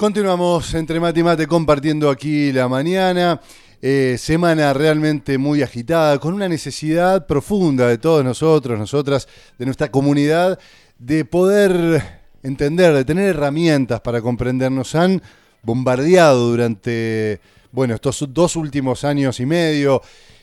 Continuamos entre mate y mate compartiendo aquí la mañana. Semana realmente muy agitada, con una necesidad profunda de todos nosotros, nosotras, de nuestra comunidad, de poder entender, de tener herramientas para comprender. Nos han bombardeado durante, estos 2 últimos años y medio,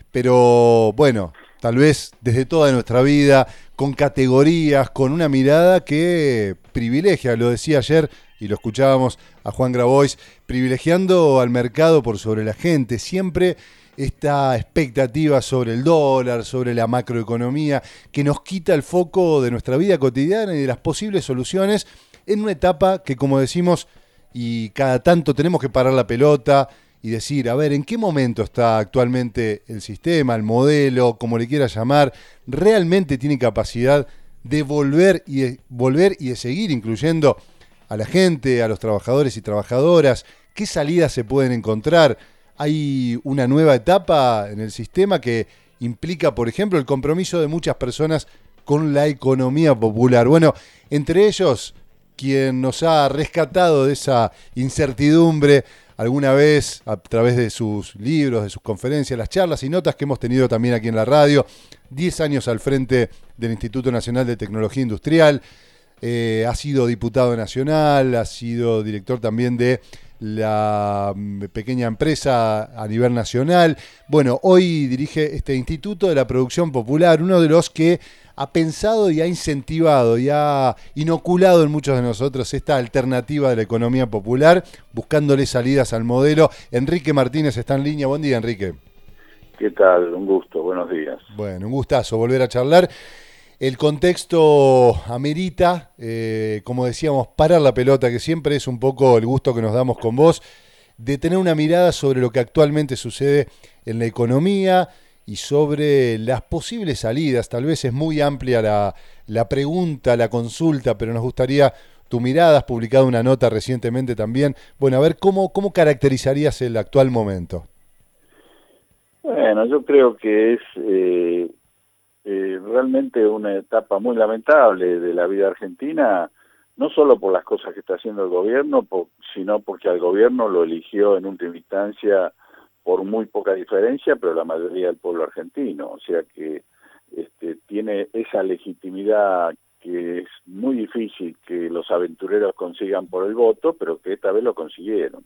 pero tal vez desde toda nuestra vida, con categorías, con una mirada que privilegia, lo decía ayer y lo escuchábamos a Juan Grabois, privilegiando al mercado por sobre la gente, siempre esta expectativa sobre el dólar, sobre la macroeconomía, que nos quita el foco de nuestra vida cotidiana y de las posibles soluciones en una etapa que, como decimos, y cada tanto tenemos que parar la pelota y decir, a ver, ¿en qué momento está actualmente el sistema, el modelo, como le quiera llamar? ¿Realmente tiene capacidad de volver y de seguir incluyendo a la gente, a los trabajadores y trabajadoras? ¿Qué salidas se pueden encontrar? Hay una nueva etapa en el sistema que implica, por ejemplo, el compromiso de muchas personas con la economía popular. Bueno, entre ellos, quien nos ha rescatado de esa incertidumbre alguna vez a través de sus libros, de sus conferencias, las charlas y notas que hemos tenido también aquí en la radio, 10 años al frente del Instituto Nacional de Tecnología Industrial, ha sido diputado nacional, ha sido director también de la pequeña empresa a nivel nacional. Bueno, hoy dirige este Instituto de la Producción Popular, uno de los que ha pensado y ha incentivado y ha inoculado en muchos de nosotros esta alternativa de la economía popular, buscándole salidas al modelo. Enrique Martínez está en línea. Buen día, Enrique. ¿Qué tal? Un gusto, buenos días. Bueno, un gustazo volver a charlar. El contexto amerita, como decíamos, parar la pelota, que siempre es un poco el gusto que nos damos con vos, de tener una mirada sobre lo que actualmente sucede en la economía y sobre las posibles salidas. Tal vez es muy amplia la pregunta, la consulta, pero nos gustaría tu mirada. Has publicado una nota recientemente también. Bueno, a ver, ¿cómo caracterizarías el actual momento? Bueno, yo creo que es realmente una etapa muy lamentable de la vida argentina, no solo por las cosas que está haciendo el gobierno, sino porque al gobierno lo eligió en última instancia por muy poca diferencia, pero la mayoría del pueblo argentino, o sea que tiene esa legitimidad que es muy difícil que los aventureros consigan por el voto, pero que esta vez lo consiguieron.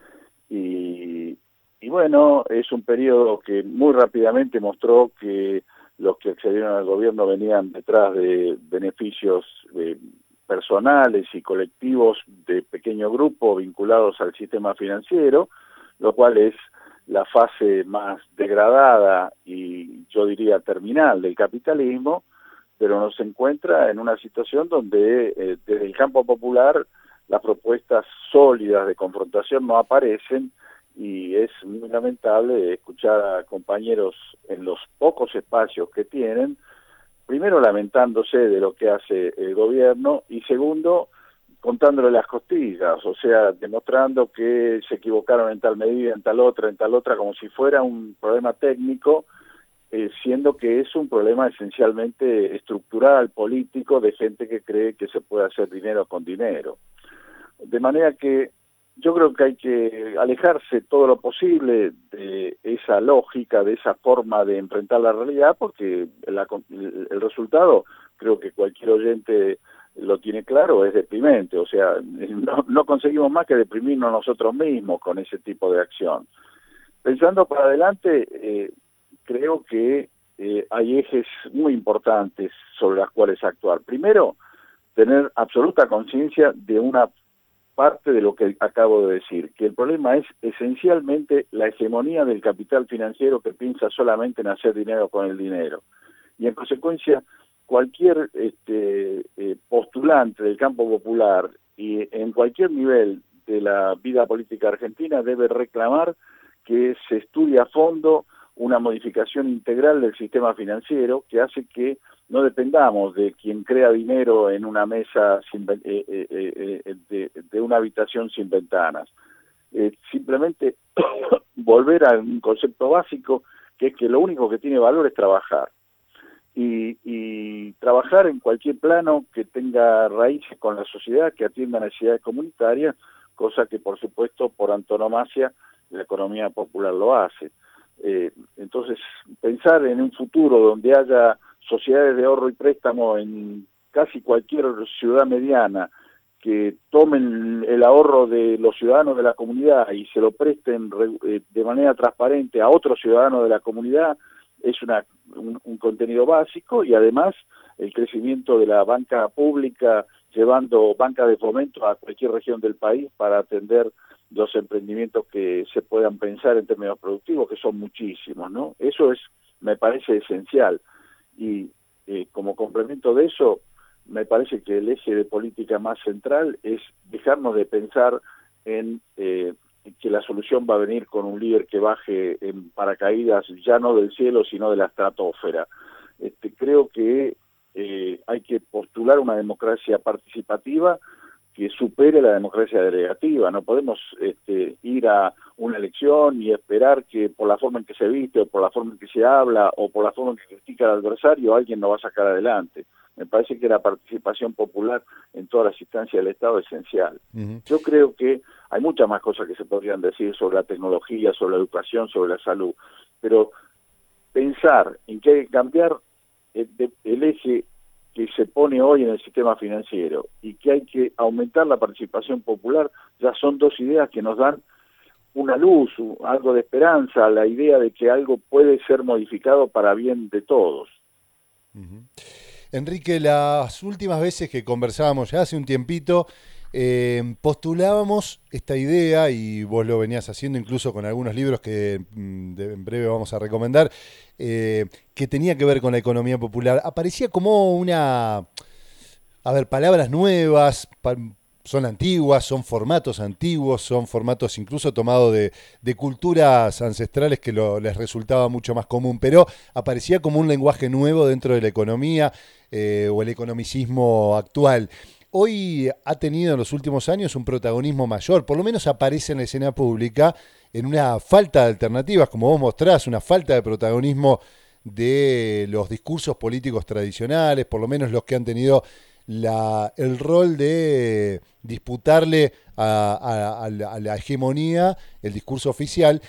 Y bueno, es un periodo que muy rápidamente mostró que los que accedieron al gobierno venían detrás de beneficios personales y colectivos de pequeño grupo vinculados al sistema financiero, lo cual es la fase más degradada y yo diría terminal del capitalismo, pero nos encuentra en una situación donde desde el campo popular las propuestas sólidas de confrontación no aparecen, y es muy lamentable escuchar a compañeros en los pocos espacios que tienen, primero lamentándose de lo que hace el gobierno y segundo, contándole las costillas, o sea, demostrando que se equivocaron en tal medida, en tal otra, como si fuera un problema técnico, siendo que es un problema esencialmente estructural, político, de gente que cree que se puede hacer dinero con dinero. De manera que yo creo que hay que alejarse todo lo posible de esa lógica, de esa forma de enfrentar la realidad, porque el resultado, creo que cualquier oyente lo tiene claro, es deprimente. O sea, no conseguimos más que deprimirnos nosotros mismos con ese tipo de acción. Pensando para adelante, creo que hay ejes muy importantes sobre las cuales actuar. Primero, tener absoluta conciencia de una parte de lo que acabo de decir, que el problema es esencialmente la hegemonía del capital financiero que piensa solamente en hacer dinero con el dinero. Y en consecuencia, cualquier postulante del campo popular y en cualquier nivel de la vida política argentina debe reclamar que se estudie a fondo una modificación integral del sistema financiero que hace que no dependamos de quien crea dinero en una mesa de una habitación sin ventanas. Simplemente volver a un concepto básico, que es que lo único que tiene valor es trabajar. Y trabajar en cualquier plano que tenga raíces con la sociedad, que atienda necesidades comunitarias, cosa que por supuesto por antonomasia la economía popular lo hace. Entonces, pensar en un futuro donde haya sociedades de ahorro y préstamo en casi cualquier ciudad mediana que tomen el ahorro de los ciudadanos de la comunidad y se lo presten de manera transparente a otros ciudadanos de la comunidad es un contenido básico, y además el crecimiento de la banca pública llevando bancas de fomento a cualquier región del país para atender los emprendimientos que se puedan pensar en términos productivos, que son muchísimos, ¿no? Eso me parece esencial, y como complemento de eso, me parece que el eje de política más central es dejarnos de pensar en que la solución va a venir con un líder que baje en paracaídas, ya no del cielo, sino de la estratosfera. Creo que hay que postular una democracia participativa que supere la democracia delegativa. No podemos ir a una elección y esperar que por la forma en que se viste, o por la forma en que se habla, o por la forma en que critica al adversario, alguien nos va a sacar adelante. Me parece que la participación popular en todas las instancias del Estado es esencial. Uh-huh. Yo creo que hay muchas más cosas que se podrían decir sobre la tecnología, sobre la educación, sobre la salud, pero pensar en que hay que cambiar el eje que se pone hoy en el sistema financiero y que hay que aumentar la participación popular, ya son dos ideas que nos dan una luz, algo de esperanza, la idea de que algo puede ser modificado para bien de todos. Uh-huh. Enrique, las últimas veces que conversábamos, ya hace un tiempito, postulábamos esta idea, y vos lo venías haciendo incluso con algunos libros que en breve vamos a recomendar, que tenía que ver con la economía popular. Aparecía como palabras nuevas, son antiguas, son formatos antiguos, son formatos incluso tomados de culturas ancestrales que les resultaba mucho más común, pero aparecía como un lenguaje nuevo dentro de la economía o el economicismo actual. Hoy ha tenido en los últimos años un protagonismo mayor, por lo menos aparece en la escena pública en una falta de alternativas, como vos mostrás, una falta de protagonismo de los discursos políticos tradicionales, por lo menos los que han tenido el rol de disputarle a la hegemonía el discurso oficial.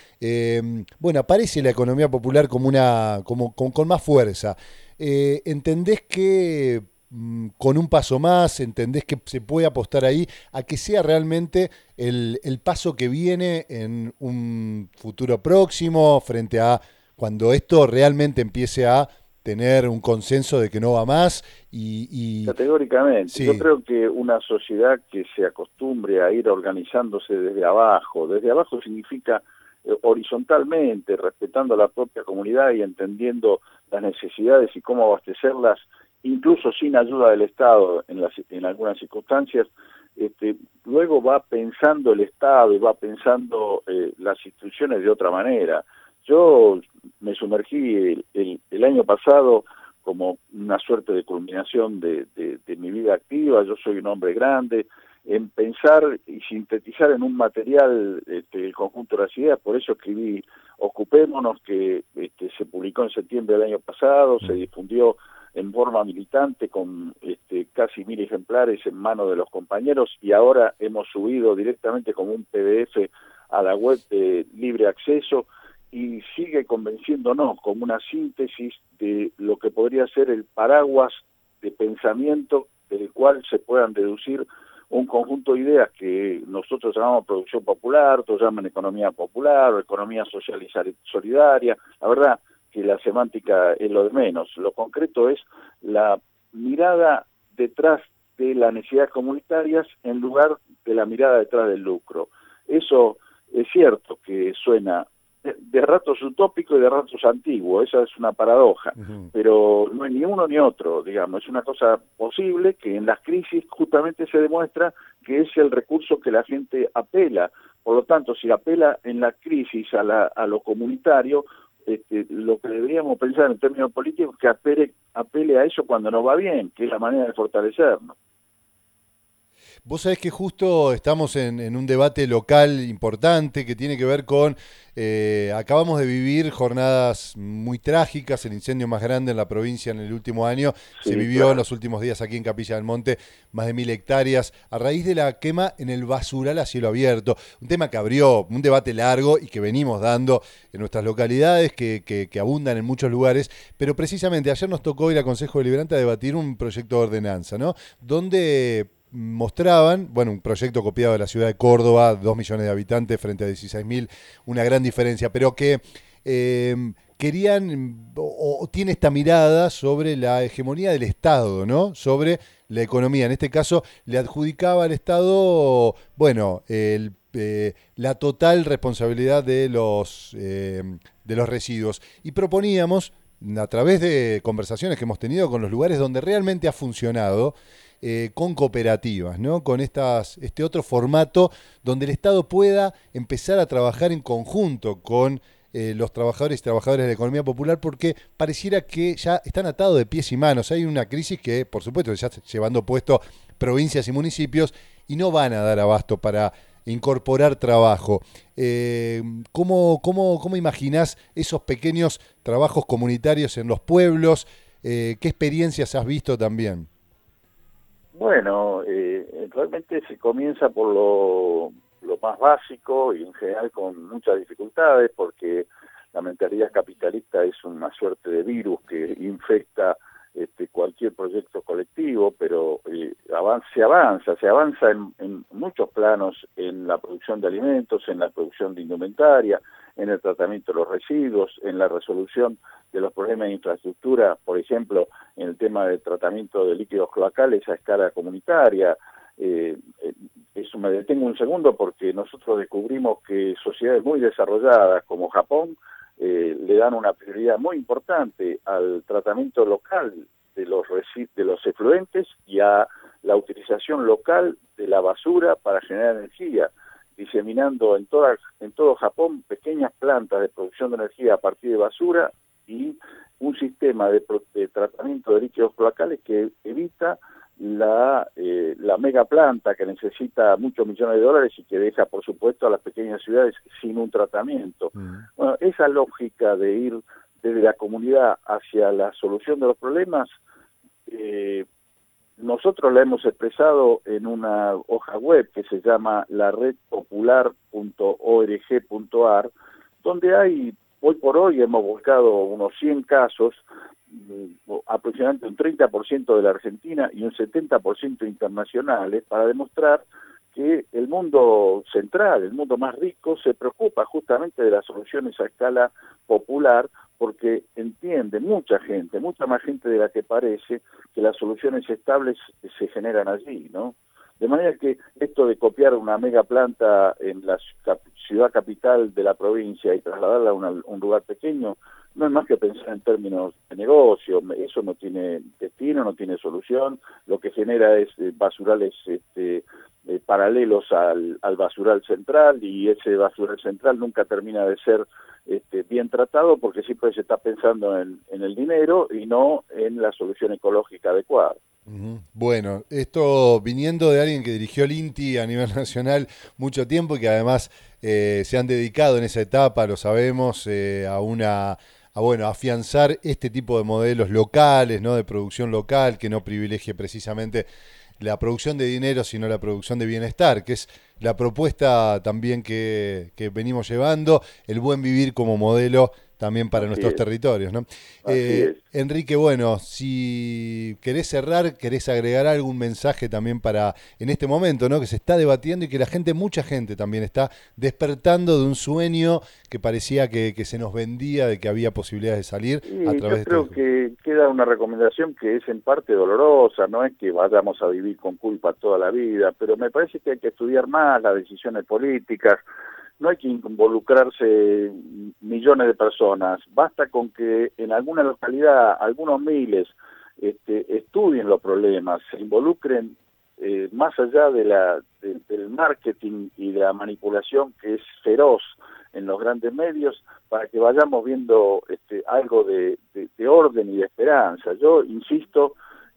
Aparece la economía popular como con más fuerza. ¿Entendés que con un paso más, entendés que se puede apostar ahí a que sea realmente el paso que viene en un futuro próximo, frente a cuando esto realmente empiece a tener un consenso de que no va más? Categóricamente. Sí. Yo creo que una sociedad que se acostumbre a ir organizándose desde abajo significa horizontalmente, respetando a la propia comunidad y entendiendo las necesidades y cómo abastecerlas, incluso sin ayuda del Estado en algunas circunstancias, luego va pensando el Estado y va pensando las instituciones de otra manera. Yo me sumergí el año pasado como una suerte de culminación de mi vida activa. Yo soy un hombre grande, en pensar y sintetizar en un material el conjunto de las ideas. Por eso escribí Ocupémonos, que se publicó en septiembre del año pasado, se difundió en forma militante con casi 1000 ejemplares en manos de los compañeros, y ahora hemos subido directamente como un PDF a la web de libre acceso, y sigue convenciéndonos como una síntesis de lo que podría ser el paraguas de pensamiento del cual se puedan deducir un conjunto de ideas que nosotros llamamos producción popular, otros llaman economía popular o economía social y solidaria. La verdad que la semántica es lo de menos. Lo concreto es la mirada detrás de las necesidades comunitarias en lugar de la mirada detrás del lucro. Eso es cierto que suena de ratos utópico y de ratos antiguo, esa es una paradoja, pero no es ni uno ni otro, digamos, es una cosa posible que en las crisis justamente se demuestra que es el recurso que la gente apela. Por lo tanto, si apela en la crisis a lo comunitario, lo que deberíamos pensar en términos políticos es que apele a eso cuando nos va bien, que es la manera de fortalecernos. Vos sabés que justo estamos en un debate local importante que tiene que ver con, acabamos de vivir jornadas muy trágicas, el incendio más grande en la provincia en el último año, se Sí, vivió en claro. los últimos días aquí en Capilla del Monte, más de 1000 hectáreas, a raíz de la quema en el basural a cielo abierto, un tema que abrió un debate largo y que venimos dando en nuestras localidades, que abundan en muchos lugares, pero precisamente ayer nos tocó ir al Consejo Deliberante a debatir un proyecto de ordenanza, ¿no? Donde mostraban, bueno, un proyecto copiado de la ciudad de Córdoba, 2 millones de habitantes frente a 16.000, una gran diferencia, pero que eh, querían o tiene esta mirada sobre la hegemonía del Estado, ¿no? Sobre la economía. En este caso le adjudicaba al Estado, bueno, la total responsabilidad de los residuos. Y proponíamos, a través de conversaciones que hemos tenido con los lugares donde realmente ha funcionado, con cooperativas, ¿no? Con este otro formato donde el Estado pueda empezar a trabajar en conjunto con los trabajadores y trabajadoras de la economía popular, porque pareciera que ya están atados de pies y manos. Hay una crisis que, por supuesto, ya está llevando puesto provincias y municipios y no van a dar abasto para incorporar trabajo. ¿Cómo imaginás esos pequeños trabajos comunitarios en los pueblos? ¿Qué experiencias has visto también? Bueno, realmente se comienza por lo más básico y en general con muchas dificultades porque la mentalidad capitalista es una suerte de virus que infecta cualquier proyecto colectivo, pero se avanza en muchos planos, en la producción de alimentos, en la producción de indumentaria, en el tratamiento de los residuos, en la resolución de los problemas de infraestructura, por ejemplo, en el tema del tratamiento de líquidos cloacales a escala comunitaria. Eso me detengo un segundo porque nosotros descubrimos que sociedades muy desarrolladas como Japón le dan una prioridad muy importante al tratamiento local de los efluentes y a la utilización local de la basura para generar energía, diseminando en todo Japón pequeñas plantas de producción de energía a partir de basura y un sistema de tratamiento de líquidos cloacales que evita la mega planta que necesita muchos millones de dólares y que deja, por supuesto, a las pequeñas ciudades sin un tratamiento. Bueno, esa lógica de ir desde la comunidad hacia la solución de los problemas, nosotros la hemos expresado en una hoja web que se llama laredpopular.org.ar, donde hoy por hoy hemos buscado unos 100 casos, aproximadamente un 30% de la Argentina y un 70% internacionales, para demostrar que el mundo central, el mundo más rico, se preocupa justamente de las soluciones a escala popular, porque entiende mucha gente, mucha más gente de la que parece, que las soluciones estables se generan allí, ¿no? De manera que esto de copiar una mega planta en la ciudad capital de la provincia y trasladarla a un lugar pequeño, no es más que pensar en términos de negocio. Eso no tiene destino, no tiene solución. Lo que genera es basurales paralelos al basural central, y ese basural central nunca termina de ser bien tratado porque siempre se está pensando en el dinero y no en la solución ecológica adecuada. Bueno, esto viniendo de alguien que dirigió el INTI a nivel nacional mucho tiempo y que además se han dedicado en esa etapa, lo sabemos, bueno, afianzar este tipo de modelos locales, ¿no? De producción local, que no privilegie precisamente la producción de dinero, sino la producción de bienestar, que es la propuesta también que venimos llevando, el buen vivir como modelo también para Así nuestros es, territorios, ¿no? así es. Enrique, bueno, si querés cerrar, querés agregar algún mensaje también para en este momento, ¿no? Que se está debatiendo y que mucha gente también está despertando de un sueño que parecía que se nos vendía, de que había posibilidades de salir a Y través yo de creo esto. que queda una recomendación que es en parte dolorosa, no es que vayamos a vivir con culpa toda la vida, pero me parece que hay que estudiar más las decisiones políticas. No hay que involucrarse millones de personas, basta con que en alguna localidad algunos miles estudien los problemas, se involucren más allá del marketing y de la manipulación que es feroz en los grandes medios, para que vayamos viendo algo de orden y de esperanza. Yo insisto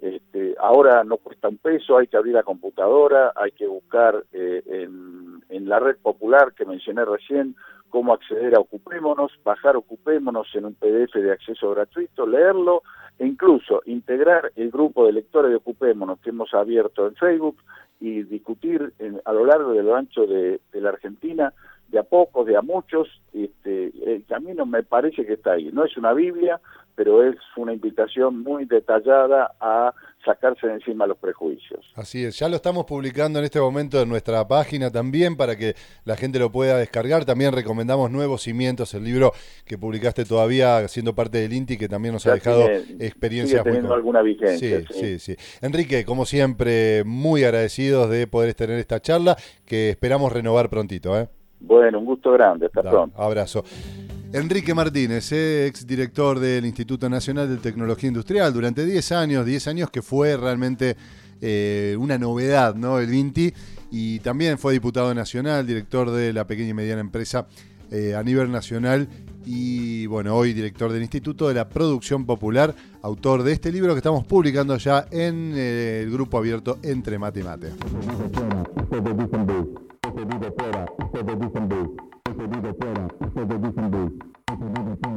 Ahora no cuesta un peso, hay que abrir la computadora, hay que buscar en la red popular que mencioné recién cómo acceder a Ocupémonos, bajar Ocupémonos en un PDF de acceso gratuito, leerlo e incluso integrar el grupo de lectores de Ocupémonos que hemos abierto en Facebook y discutir a lo largo y a lo ancho de la Argentina, de a pocos, de a muchos. El camino me parece que está ahí. No es una Biblia, pero es una invitación muy detallada a sacarse de encima los prejuicios. Así es, ya lo estamos publicando en este momento en nuestra página también para que la gente lo pueda descargar. También recomendamos Nuevos Cimientos, el libro que publicaste todavía siendo parte del INTI, que también nos ha dejado experiencias sigue teniendo alguna vigencia. Sí. Enrique, como siempre, muy agradecidos de poder tener esta charla, que esperamos renovar prontito. Bueno, un gusto grande, hasta pronto. Abrazo. Enrique Martínez, exdirector del Instituto Nacional de Tecnología Industrial, durante 10 años que fue realmente una novedad, ¿no? El INTI, y también fue diputado nacional, director de la pequeña y mediana empresa a nivel nacional, y bueno, hoy director del Instituto de la Producción Popular, autor de este libro que estamos publicando ya en el grupo abierto Entre Mate y Mate. Ustedes dicen fuera, ustedes dicen fuera, ustedes dicen